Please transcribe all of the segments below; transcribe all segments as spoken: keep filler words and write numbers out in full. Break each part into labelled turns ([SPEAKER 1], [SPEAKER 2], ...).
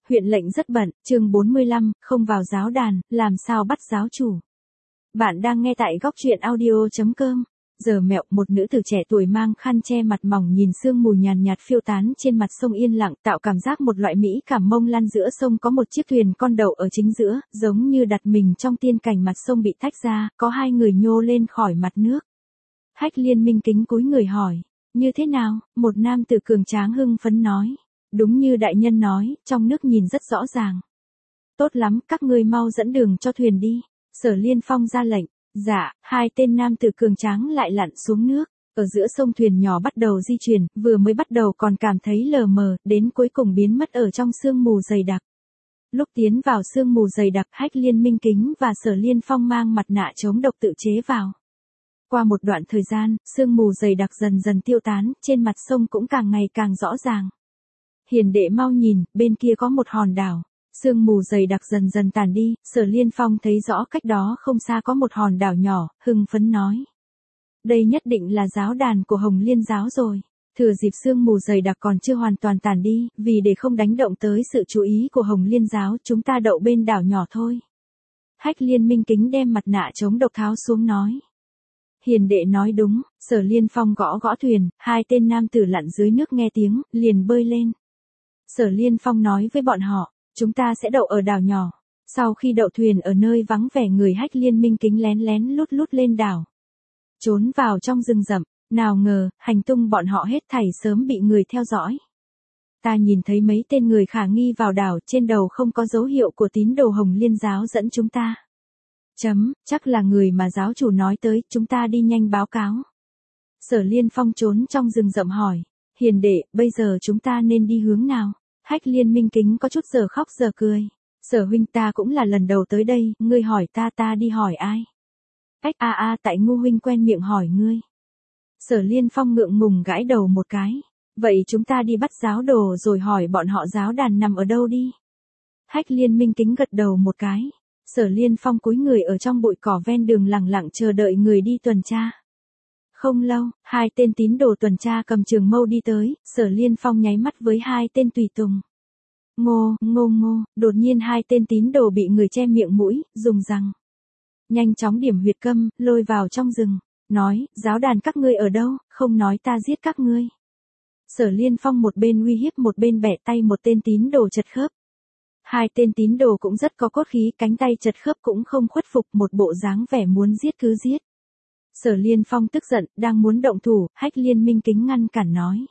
[SPEAKER 1] huyện lệnh rất bận, chương bốn mươi lăm, không vào giáo đàn, làm sao bắt giáo chủ. Bạn đang nghe tại góc truyện audio chấm com. Giờ mẹo, một nữ tử trẻ tuổi mang khăn che mặt mỏng nhìn sương mù nhàn nhạt phiêu tán trên mặt sông yên lặng, tạo cảm giác một loại mỹ cảm mông lăn giữa sông. Có một chiếc thuyền con đậu ở chính giữa, giống như đặt mình trong tiên cảnh. Mặt sông bị tách ra, có hai người nhô lên khỏi mặt nước. Hách Liên Minh kính cúi người hỏi, như thế nào? Một nam tử cường tráng hưng phấn nói, đúng như đại nhân nói, trong nước nhìn rất rõ ràng. Tốt lắm, các ngươi mau dẫn đường cho thuyền đi. Sở Liên Phong ra lệnh. Dạ, hai tên nam tử cường tráng lại lặn xuống nước. Ở giữa sông thuyền nhỏ bắt đầu di chuyển, vừa mới bắt đầu còn cảm thấy lờ mờ, đến cuối cùng biến mất ở trong sương mù dày đặc. Lúc tiến vào sương mù dày đặc, Hách Liên Minh kính và Sở Liên Phong mang mặt nạ chống độc tự chế vào. Qua một đoạn thời gian, sương mù dày đặc dần dần tiêu tán, trên mặt sông cũng càng ngày càng rõ ràng. Hiền đệ mau nhìn, bên kia có một hòn đảo. Sương mù dày đặc dần dần tàn đi, Sở Liên Phong thấy rõ cách đó không xa có một hòn đảo nhỏ, hưng phấn nói. Đây nhất định là giáo đàn của Hồng Liên giáo rồi. Thừa dịp sương mù dày đặc còn chưa hoàn toàn tàn đi, vì để không đánh động tới sự chú ý của Hồng Liên giáo, chúng ta đậu bên đảo nhỏ thôi. Hách Liên Minh kính đem mặt nạ chống độc tháo xuống nói. Hiền đệ nói đúng, Sở Liên Phong gõ gõ thuyền, hai tên nam tử lặn dưới nước nghe tiếng, liền bơi lên. Sở Liên Phong nói với bọn họ, chúng ta sẽ đậu ở đảo nhỏ. Sau khi đậu thuyền ở nơi vắng vẻ, người Hách Liên Minh kính lén lén lút lút lên đảo. Trốn vào trong rừng rậm, nào ngờ, hành tung bọn họ hết thảy sớm bị người theo dõi. Ta nhìn thấy mấy tên người khả nghi vào đảo, trên đầu không có dấu hiệu của tín đồ Hồng Liên giáo dẫn chúng ta. Chấm, chắc là người mà giáo chủ nói tới, chúng ta đi nhanh báo cáo. Sở Liên Phong trốn trong rừng rậm hỏi, hiền đệ, bây giờ chúng ta nên đi hướng nào? Hách Liên Minh kính có chút giờ khóc giờ cười. Sở huynh, ta cũng là lần đầu tới đây, ngươi hỏi ta ta đi hỏi ai? Ách a a tại ngu huynh quen miệng hỏi ngươi. Sở Liên Phong ngượng ngùng gãi đầu một cái. Vậy chúng ta đi bắt giáo đồ rồi hỏi bọn họ giáo đàn nằm ở đâu đi. Hách Liên Minh kính gật đầu một cái. Sở Liên Phong cúi người ở trong bụi cỏ ven đường lặng lặng chờ đợi người đi tuần tra. Không lâu, hai tên tín đồ tuần tra cầm trường mâu đi tới, Sở Liên Phong nháy mắt với hai tên tùy tùng. Ngô, ngô ngô, đột nhiên hai tên tín đồ bị người che miệng mũi, dùng răng. Nhanh chóng điểm huyệt câm, lôi vào trong rừng, nói, giáo đàn các ngươi ở đâu, không nói ta giết các ngươi. Sở Liên Phong một bên uy hiếp một bên bẻ tay một tên tín đồ chật khớp. Hai tên tín đồ cũng rất có cốt khí, cánh tay chật khớp cũng không khuất phục, một bộ dáng vẻ muốn giết cứ giết. Sở Liên Phong tức giận, đang muốn động thủ, Hách Liên Minh kính ngăn cản nói.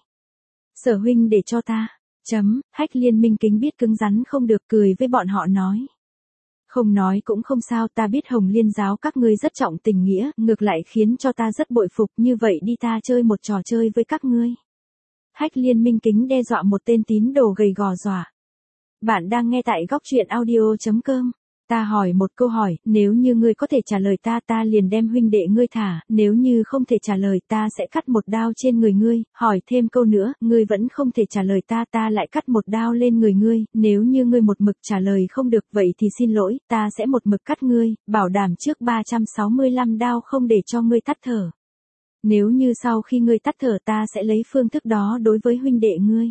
[SPEAKER 1] Sở huynh để cho ta, chấm, Hách Liên Minh kính biết cứng rắn không được, cười với bọn họ nói. Không nói cũng không sao, ta biết Hồng Liên giáo các ngươi rất trọng tình nghĩa, ngược lại khiến cho ta rất bội phục, như vậy đi ta chơi một trò chơi với các ngươi. Hách Liên Minh kính đe dọa một tên tín đồ gầy gò dọa. Bạn đang nghe tại góc truyện audio chấm com. Ta hỏi một câu hỏi, nếu như ngươi có thể trả lời ta ta liền đem huynh đệ ngươi thả, nếu như không thể trả lời ta sẽ cắt một đao trên người ngươi, hỏi thêm câu nữa, ngươi vẫn không thể trả lời ta ta lại cắt một đao lên người ngươi, nếu như ngươi một mực trả lời không được vậy thì xin lỗi, ta sẽ một mực cắt ngươi, bảo đảm trước ba trăm sáu mươi lăm đao không để cho ngươi tắt thở. Nếu như sau khi ngươi tắt thở ta sẽ lấy phương thức đó đối với huynh đệ ngươi.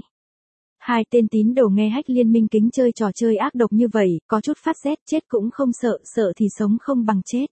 [SPEAKER 1] Hai tên tín đồ nghe Hách Liên Minh kính chơi trò chơi ác độc như vậy, có chút phát rét, chết cũng không sợ, sợ thì sống không bằng chết.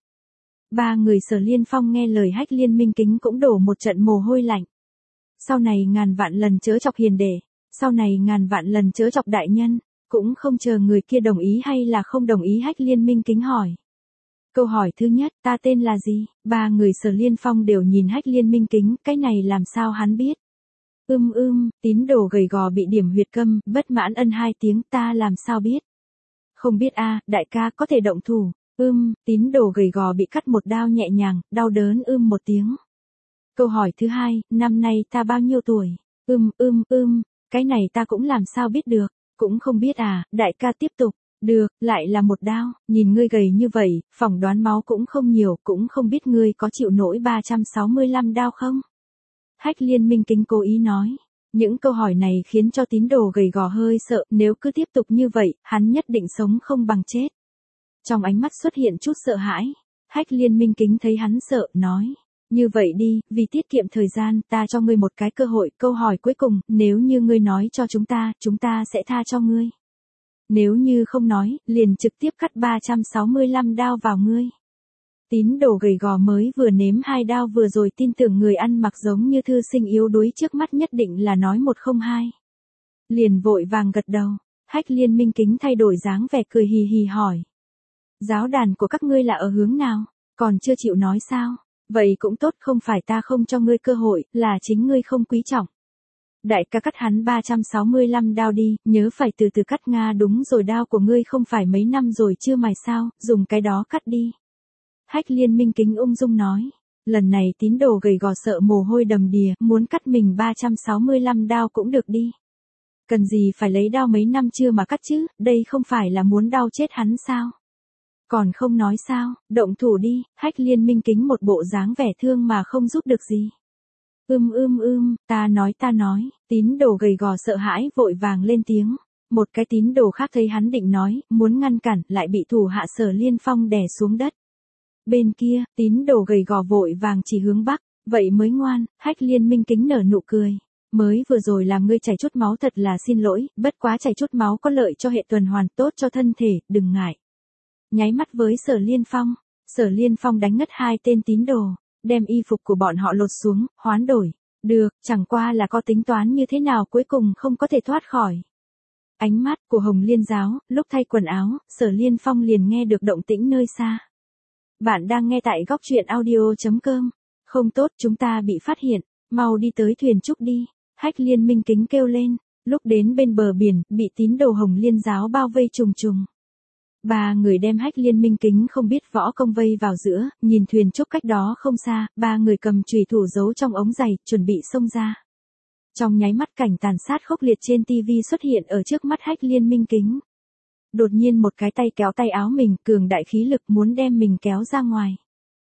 [SPEAKER 1] Ba người Sở Liên Phong nghe lời Hách Liên Minh kính cũng đổ một trận mồ hôi lạnh. Sau này ngàn vạn lần chớ chọc hiền đệ, sau này ngàn vạn lần chớ chọc đại nhân, cũng không chờ người kia đồng ý hay là không đồng ý. Hách Liên Minh kính hỏi. Câu hỏi thứ nhất, ta tên là gì? Ba người Sở Liên Phong đều nhìn Hách Liên Minh kính, cái này làm sao hắn biết? Ưm ưm, tín đồ gầy gò bị điểm huyệt câm, bất mãn ân hai tiếng, ta làm sao biết? Không biết a, đại ca có thể động thủ. Ưm, tín đồ gầy gò bị cắt một đao nhẹ nhàng, đau đớn ưm một tiếng. Câu hỏi thứ hai, năm nay ta bao nhiêu tuổi? Ưm ưm ưm, cái này ta cũng làm sao biết được, cũng không biết à, đại ca tiếp tục. Được, lại là một đao, nhìn ngươi gầy như vậy, phỏng đoán máu cũng không nhiều, cũng không biết ngươi có chịu nổi ba trăm sáu mươi lăm đao không? Hách Liên Minh kính cố ý nói. Những câu hỏi này khiến cho tín đồ gầy gò hơi sợ, nếu cứ tiếp tục như vậy, hắn nhất định sống không bằng chết. Trong ánh mắt xuất hiện chút sợ hãi. Hách Liên Minh kính thấy hắn sợ, nói. Như vậy đi, vì tiết kiệm thời gian, ta cho ngươi một cái cơ hội, câu hỏi cuối cùng, nếu như ngươi nói cho chúng ta, chúng ta sẽ tha cho ngươi. Nếu như không nói, liền trực tiếp cắt ba trăm sáu mươi lăm đao vào ngươi. Tín đồ gầy gò mới vừa nếm hai đao vừa rồi tin tưởng người ăn mặc giống như thư sinh yếu đuối trước mắt nhất định là nói một không hai. Liền vội vàng gật đầu, Hách Liên Minh Kính thay đổi dáng vẻ cười hì hì hỏi. Giáo đàn của các ngươi là ở hướng nào, còn chưa chịu nói sao? Vậy cũng tốt, không phải ta không cho ngươi cơ hội, là chính ngươi không quý trọng. Đại ca cắt hắn ba trăm sáu mươi lăm đao đi, nhớ phải từ từ cắt Nga. Đúng rồi, đao của ngươi không phải mấy năm rồi chưa mài sao, dùng cái đó cắt đi. Hách Liên Minh Kính ung dung nói. Lần này tín đồ gầy gò sợ mồ hôi đầm đìa, muốn cắt mình ba trăm sáu mươi lăm đao cũng được đi. Cần gì phải lấy đao mấy năm chưa mà cắt chứ, đây không phải là muốn đau chết hắn sao? Còn không nói sao, động thủ đi. Hách Liên Minh Kính một bộ dáng vẻ thương mà không giúp được gì. Ưm ưm ưm, ta nói ta nói, tín đồ gầy gò sợ hãi vội vàng lên tiếng. Một cái tín đồ khác thấy hắn định nói, muốn ngăn cản, lại bị thủ hạ Sở Liên Phong đè xuống đất. Bên kia, tín đồ gầy gò vội vàng chỉ hướng bắc, vậy mới ngoan. Hách Liên Minh Kính nở nụ cười. Mới vừa rồi làm ngươi chảy chút máu thật là xin lỗi, bất quá chảy chút máu có lợi cho hệ tuần hoàn, tốt cho thân thể, đừng ngại. Nháy mắt với Sở Liên Phong, Sở Liên Phong đánh ngất hai tên tín đồ, đem y phục của bọn họ lột xuống, hoán đổi. Được, chẳng qua là có tính toán như thế nào cuối cùng không có thể thoát khỏi. Ánh mắt của Hồng Liên giáo, lúc thay quần áo, Sở Liên Phong liền nghe được động tĩnh nơi xa. Bạn đang nghe tại góc truyện audio chấm com. Không tốt, chúng ta bị phát hiện, mau đi tới thuyền trúc đi. Hách Liên Minh Kính kêu lên, lúc đến bên bờ biển, bị tín đồ Hồng Liên giáo bao vây trùng trùng. Ba người đem Hách Liên Minh Kính không biết võ công vây vào giữa, nhìn thuyền trúc cách đó không xa, ba người cầm chùy thủ giấu trong ống giày, chuẩn bị xông ra. Trong nháy mắt cảnh tàn sát khốc liệt trên tivi xuất hiện ở trước mắt Hách Liên Minh Kính. Đột nhiên một cái tay kéo tay áo mình, cường đại khí lực muốn đem mình kéo ra ngoài.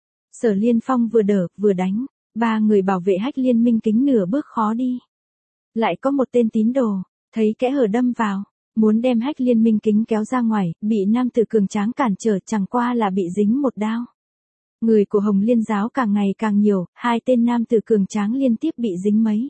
[SPEAKER 1] Sở Liên Phong vừa đỡ, vừa đánh, ba người bảo vệ Hách Liên Minh Kính nửa bước khó đi. Lại có một tên tín đồ, thấy kẽ hở đâm vào, muốn đem Hách Liên Minh Kính kéo ra ngoài, bị nam tử cường tráng cản trở, chẳng qua là bị dính một đao. Người của Hồng Liên giáo càng ngày càng nhiều, hai tên nam tử cường tráng liên tiếp bị dính mấy.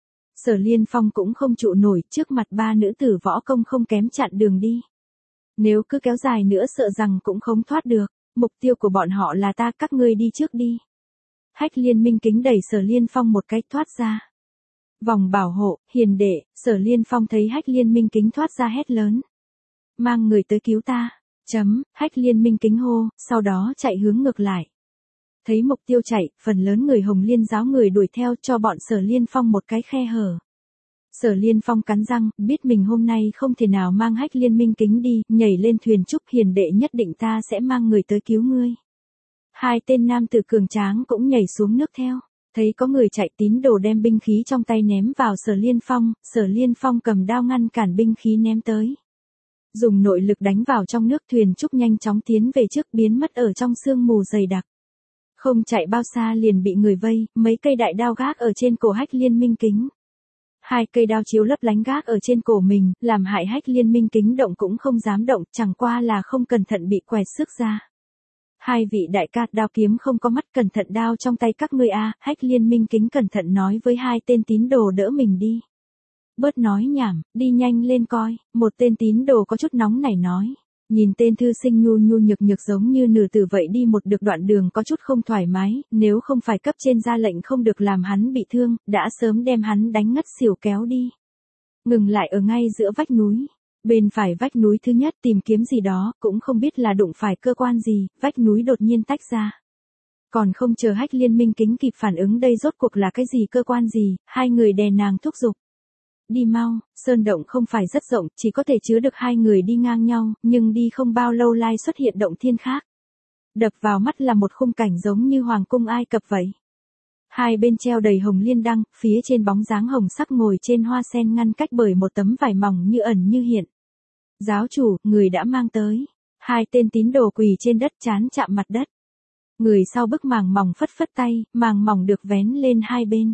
[SPEAKER 1] Sở Liên Phong cũng không trụ nổi, trước mặt ba nữ tử võ công không kém chặn đường đi. Nếu cứ kéo dài nữa sợ rằng cũng không thoát được, mục tiêu của bọn họ là ta, các ngươi đi trước đi. Hách Liên Minh Kính đẩy Sở Liên Phong một cái thoát ra. Vòng bảo hộ, hiền đệ. Sở Liên Phong thấy Hách Liên Minh Kính thoát ra hét lớn. Mang người tới cứu ta. Chấm, Hách Liên Minh Kính hô, sau đó chạy hướng ngược lại. Thấy mục tiêu chạy, phần lớn người Hồng Liên giáo người đuổi theo cho bọn Sở Liên Phong một cái khe hở. Sở Liên Phong cắn răng, biết mình hôm nay không thể nào mang Hách Liên Minh Kính đi, nhảy lên thuyền trúc, hiền đệ nhất định ta sẽ mang người tới cứu ngươi. Hai tên nam tử cường tráng cũng nhảy xuống nước theo. Thấy có người chạy, tín đồ đem binh khí trong tay ném vào Sở Liên Phong, Sở Liên Phong cầm đao ngăn cản binh khí ném tới. Dùng nội lực đánh vào trong nước, thuyền trúc nhanh chóng tiến về trước, biến mất ở trong sương mù dày đặc. Không chạy bao xa liền bị người vây, mấy cây đại đao gác ở trên cổ Hách Liên Minh Kính. Hai cây đao chiếu lấp lánh gác ở trên cổ mình, làm hại Hách Liên Minh Kính động cũng không dám động, chẳng qua là không cẩn thận bị quẹt sức ra. Hai vị đại ca, đao kiếm không có mắt, cẩn thận đao trong tay các ngươi a. Hách Liên Minh Kính cẩn thận nói với hai tên tín đồ đỡ mình đi. Bớt nói nhảm, đi nhanh lên coi. Một tên tín đồ có chút nóng nảy nói. Nhìn tên thư sinh nhu nhu nhược nhược giống như nửa tử vậy đi một được đoạn đường có chút không thoải mái, nếu không phải cấp trên ra lệnh không được làm hắn bị thương, đã sớm đem hắn đánh ngất xỉu kéo đi. Ngừng lại ở ngay giữa vách núi. Bên phải vách núi thứ nhất tìm kiếm gì đó, cũng không biết là đụng phải cơ quan gì, vách núi đột nhiên tách ra. Còn không chờ Hách Liên Minh Kính kịp phản ứng đây rốt cuộc là cái gì, cơ quan gì, hai người đè nàng thúc giục. Đi mau, sơn động không phải rất rộng, chỉ có thể chứa được hai người đi ngang nhau, nhưng đi không bao lâu lai xuất hiện động thiên khác. Đập vào mắt là một khung cảnh giống như hoàng cung Ai Cập vậy. Hai bên treo đầy hồng liên đăng, phía trên bóng dáng hồng sắc ngồi trên hoa sen ngăn cách bởi một tấm vải mỏng như ẩn như hiện. Giáo chủ, người đã mang tới. Hai tên tín đồ quỳ trên đất chán chạm mặt đất. Người sau bức màng mỏng phất phất tay, màng mỏng được vén lên hai bên.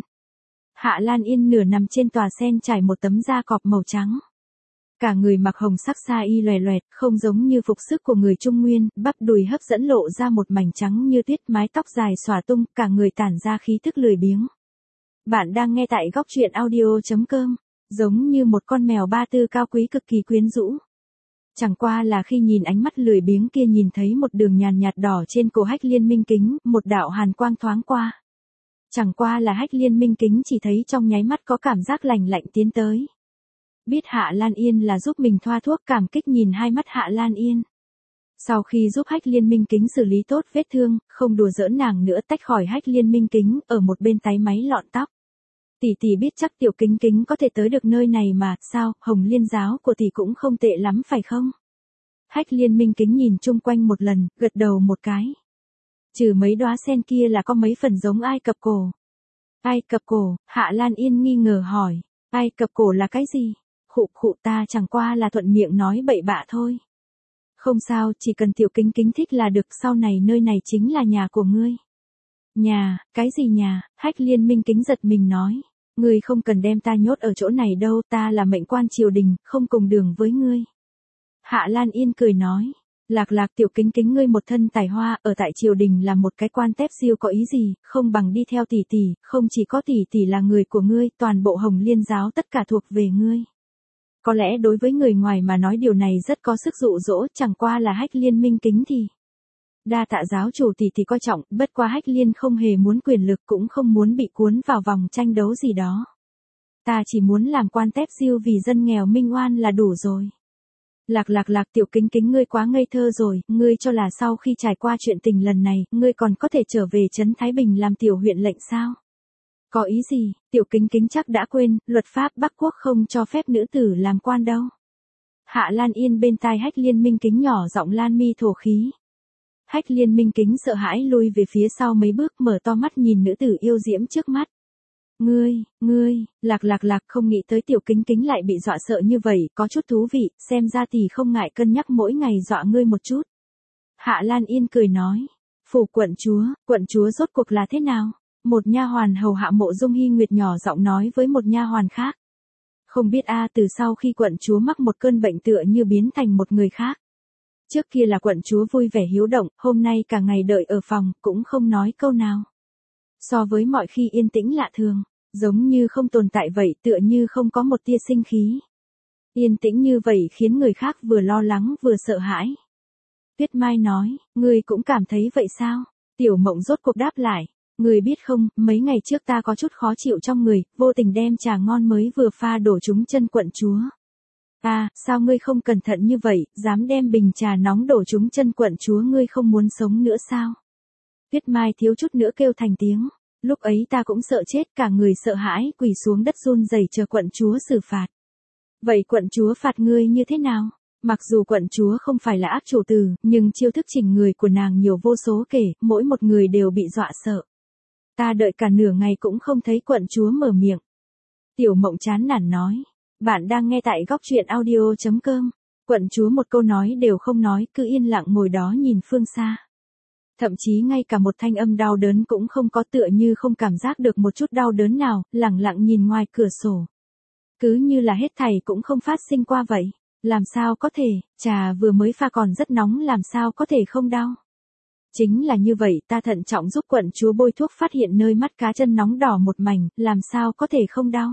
[SPEAKER 1] Hạ Lan Yên nửa nằm trên tòa sen trải một tấm da cọp màu trắng. Cả người mặc hồng sắc sa y loè loẹt, không giống như phục sức của người Trung Nguyên, bắp đùi hấp dẫn lộ ra một mảnh trắng như tuyết, mái tóc dài xõa tung, cả người tản ra khí thức lười biếng. Bạn đang nghe tại góc truyện audio chấm com, giống như một con mèo ba tư cao quý cực kỳ quyến rũ. Chẳng qua là khi nhìn ánh mắt lười biếng kia nhìn thấy một đường nhàn nhạt đỏ trên cổ Hách Liên Minh Kính, một đạo hàn quang thoáng qua. Chẳng qua là Hách Liên Minh Kính chỉ thấy trong nháy mắt có cảm giác lạnh lạnh tiến tới. Biết Hạ Lan Yên là giúp mình thoa thuốc, cảm kích nhìn hai mắt Hạ Lan Yên. Sau khi giúp Hách Liên Minh Kính xử lý tốt vết thương, không đùa giỡn nàng nữa, tách khỏi Hách Liên Minh Kính, ở một bên táy máy lọn tóc. Tỷ tỷ biết chắc Tiểu Kính Kính có thể tới được nơi này mà, sao, Hồng Liên giáo của tỷ cũng không tệ lắm phải không? Hách Liên Minh Kính nhìn chung quanh một lần, gật đầu một cái. Trừ mấy đóa sen kia là có mấy phần giống Ai Cập cổ. Ai Cập cổ, Hạ Lan Yên nghi ngờ hỏi, Ai Cập cổ là cái gì? Khụ khụ, ta chẳng qua là thuận miệng nói bậy bạ thôi. Không sao, chỉ cần Tiểu Kính Kính thích là được, sau này nơi này chính là nhà của ngươi. Nhà, cái gì nhà? Hách Liên Minh Kính giật mình nói. Ngươi không cần đem ta nhốt ở chỗ này đâu, ta là mệnh quan triều đình, không cùng đường với ngươi. Hạ Lan Yên cười nói. Lạc lạc Tiểu Kính Kính ngươi một thân tài hoa, ở tại triều đình là một cái quan tép siêu có ý gì, không bằng đi theo tỷ tỷ, không chỉ có tỷ tỷ là người của ngươi, toàn bộ Hồng Liên giáo tất cả thuộc về ngươi. Có lẽ đối với người ngoài mà nói điều này rất có sức dụ dỗ, chẳng qua là Hách Liên Minh Kính thì. Đa tạ giáo chủ tỷ tỷ coi trọng, bất qua Hách Liên không hề muốn quyền lực, cũng không muốn bị cuốn vào vòng tranh đấu gì đó. Ta chỉ muốn làm quan tép siêu vì dân nghèo minh oan là đủ rồi. Lạc lạc lạc Tiểu Kính Kính ngươi quá ngây thơ rồi, ngươi cho là sau khi trải qua chuyện tình lần này, ngươi còn có thể trở về trấn Thái Bình làm tiểu huyện lệnh sao? Có ý gì, Tiểu Kính Kính chắc đã quên, luật pháp Bắc Quốc không cho phép nữ tử làm quan đâu. Hạ Lan Yên bên tai Hách Liên Minh Kính nhỏ giọng lan mi thổ khí. Hách Liên Minh Kính sợ hãi lui về phía sau mấy bước, mở to mắt nhìn nữ tử yêu diễm trước mắt. Ngươi, ngươi, lạc lạc lạc không nghĩ tới Tiểu Kính Kính lại bị dọa sợ như vậy, có chút thú vị, xem ra tỷ không ngại cân nhắc mỗi ngày dọa ngươi một chút. Hạ Lan Yên cười nói, phủ quận chúa, quận chúa rốt cuộc là thế nào? Một nha hoàn hầu hạ Mộ Dung Hi Nguyệt nhỏ giọng nói với một nha hoàn khác. Không biết a, từ sau khi quận chúa mắc một cơn bệnh tựa như biến thành một người khác. Trước kia là quận chúa vui vẻ hiếu động, hôm nay cả ngày đợi ở phòng, cũng không nói câu nào. So với mọi khi yên tĩnh lạ thường, giống như không tồn tại vậy, tựa như không có một tia sinh khí. Yên tĩnh như vậy khiến người khác vừa lo lắng vừa sợ hãi. Tuyết Mai nói, ngươi cũng cảm thấy vậy sao? Tiểu Mộng rốt cuộc đáp lại, ngươi biết không, mấy ngày trước ta có chút khó chịu trong người, vô tình đem trà ngon mới vừa pha đổ trúng chân quận chúa. À, sao ngươi không cẩn thận như vậy, dám đem bình trà nóng đổ trúng chân quận chúa, ngươi không muốn sống nữa sao? Tuyết Mai thiếu chút nữa kêu thành tiếng, lúc ấy ta cũng sợ chết, cả người sợ hãi, quỳ xuống đất run rẩy chờ quận chúa xử phạt. Vậy quận chúa phạt ngươi như thế nào? Mặc dù quận chúa không phải là ác chủ từ, nhưng chiêu thức chỉnh người của nàng nhiều vô số kể, mỗi một người đều bị dọa sợ. Ta đợi cả nửa ngày cũng không thấy quận chúa mở miệng. Tiểu Mộng chán nản nói. Bạn đang nghe tại góc truyện audio chấm com. Quận chúa một câu nói đều không nói, cứ yên lặng ngồi đó nhìn phương xa. Thậm chí ngay cả một thanh âm đau đớn cũng không có, tựa như không cảm giác được một chút đau đớn nào, lặng lặng nhìn ngoài cửa sổ. Cứ như là hết thảy cũng không phát sinh qua vậy. Làm sao có thể, trà vừa mới pha còn rất nóng, làm sao có thể không đau. Chính là như vậy, ta thận trọng giúp quận chúa bôi thuốc, phát hiện nơi mắt cá chân nóng đỏ một mảnh, làm sao có thể không đau.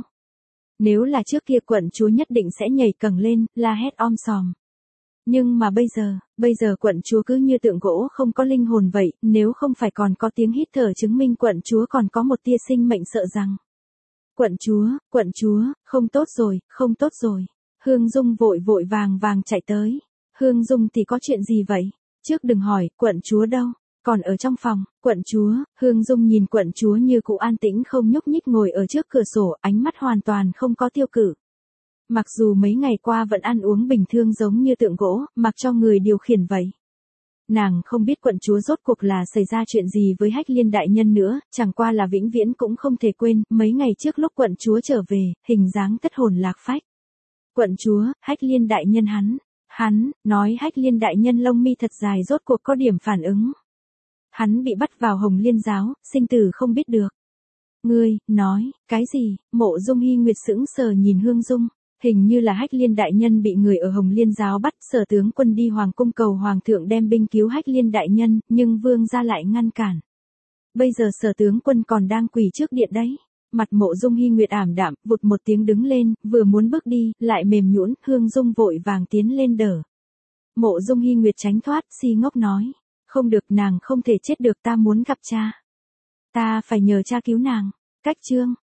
[SPEAKER 1] Nếu là trước kia quận chúa nhất định sẽ nhảy cẳng lên, la hét om sòm. Nhưng mà bây giờ, bây giờ quận chúa cứ như tượng gỗ không có linh hồn vậy, nếu không phải còn có tiếng hít thở chứng minh quận chúa còn có một tia sinh mệnh, sợ rằng. Quận chúa, quận chúa, không tốt rồi, không tốt rồi. Hương Dung vội vội vàng vàng chạy tới. Hương Dung thì có chuyện gì vậy? Trước đừng hỏi, quận chúa đâu? Còn ở trong phòng, quận chúa. Hương Dung nhìn quận chúa như cụ an tĩnh không nhúc nhích ngồi ở trước cửa sổ, ánh mắt hoàn toàn không có tiêu cự. Mặc dù mấy ngày qua vẫn ăn uống bình thường giống như tượng gỗ, mặc cho người điều khiển vậy. Nàng không biết quận chúa rốt cuộc là xảy ra chuyện gì với Hách Liên đại nhân nữa, chẳng qua là vĩnh viễn cũng không thể quên, mấy ngày trước lúc quận chúa trở về, hình dáng thất hồn lạc phách. Quận chúa, Hách Liên đại nhân hắn, hắn, nói Hách Liên đại nhân lông mi thật dài rốt cuộc có điểm phản ứng. Hắn bị bắt vào Hồng Liên giáo, sinh tử không biết được. Ngươi, nói, cái gì? Mộ Dung Hi Nguyệt sững sờ nhìn Hương Dung. Hình như là Hách Liên đại nhân bị người ở Hồng Liên giáo bắt, Sở tướng quân đi hoàng cung cầu hoàng thượng đem binh cứu Hách Liên đại nhân, nhưng vương gia lại ngăn cản. Bây giờ Sở tướng quân còn đang quỳ trước điện đấy. Mặt Mộ Dung Hi Nguyệt ảm đạm, vụt một tiếng đứng lên, vừa muốn bước đi, lại mềm nhũn, Hương Dung vội vàng tiến lên đỡ. Mộ Dung Hy Nguyệt tránh thoát, si ngốc nói. Không được, nàng không thể chết được, ta muốn gặp cha. Ta phải nhờ cha cứu nàng. Cách chương.